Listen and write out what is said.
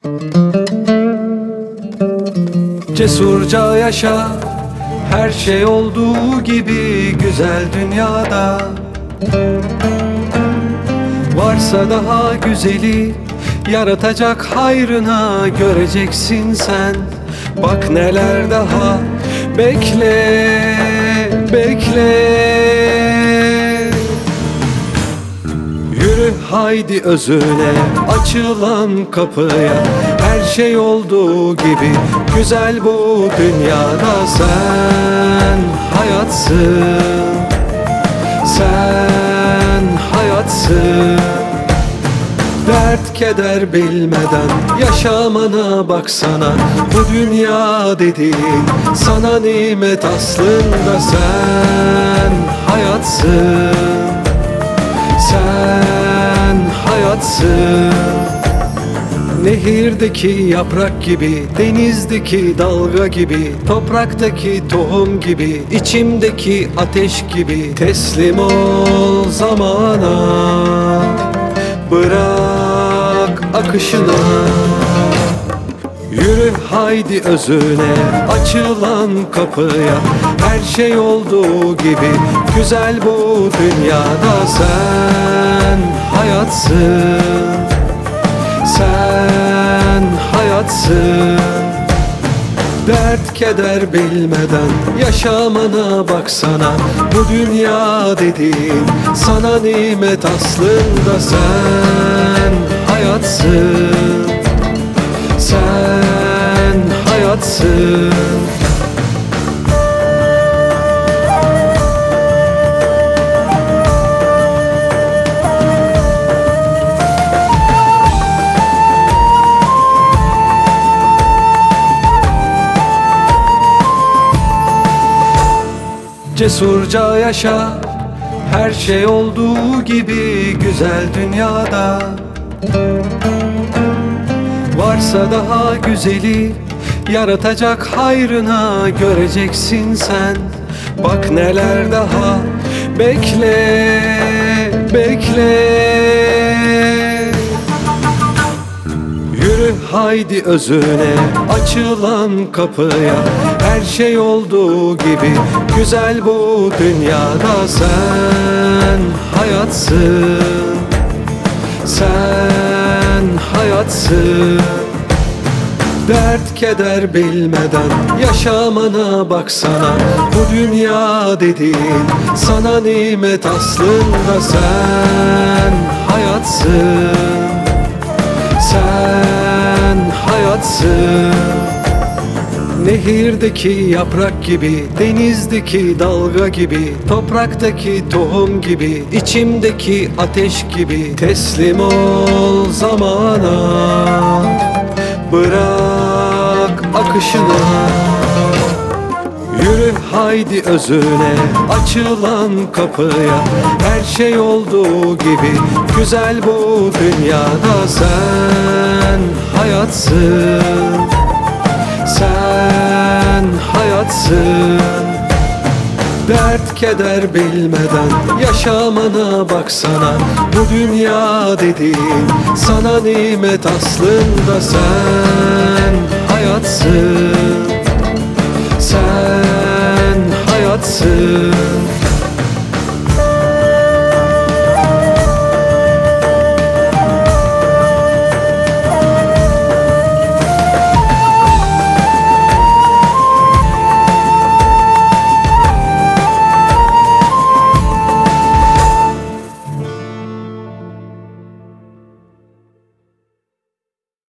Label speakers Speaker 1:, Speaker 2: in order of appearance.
Speaker 1: Cesurca yaşa, her şey olduğu gibi güzel dünyada. Varsa daha güzeli, yaratacak hayrına göreceksin sen. Bak neler daha, bekle, bekle. Yürü haydi özüne, açılan kapıya. Her şey olduğu gibi güzel bu dünyada. Sen hayatsın, sen hayatsın. Dert keder bilmeden yaşamana baksana. Bu dünya dediğin sana nimet aslında. Sen hayatsın, sen hayatsın. Nehirdeki yaprak gibi, denizdeki dalga gibi, topraktaki tohum gibi, içimdeki ateş gibi. Teslim ol zamana, bırak akışına. Yürü haydi özüne, açılan kapıya. Her şey olduğu gibi güzel bu dünyada. Sen hayatsın, sen hayatsın. Dert keder bilmeden yaşamana baksana. Bu dünya dediğin sana nimet aslında. Sen hayatsın, sen hayatsın. Cesurca yaşa, her şey olduğu gibi güzel dünyada. Varsa daha güzeli, yaratacak hayrına göreceksin sen. Bak neler daha, bekle, bekle. Yürü haydi özüne, açılan kapıya. Her şey olduğu gibi güzel bu dünyada. Sen hayatsın, sen hayatsın. Dert keder bilmeden yaşamana baksana. Bu dünya dediğin sana nimet aslında. Sen hayatsın, sen hayatsın. Nehirdeki yaprak gibi, denizdeki dalga gibi, topraktaki tohum gibi, içimdeki ateş gibi. Teslim ol zamana, bırak akışına. Yürü haydi özüne, açılan kapıya. Her şey olduğu gibi güzel bu dünyada. Sen hayatsın, sen hayatsın. Dert keder bilmeden yaşamana baksana. Bu dünya dediğin sana nimet aslında. Sen hayatsın, sen hayatsın.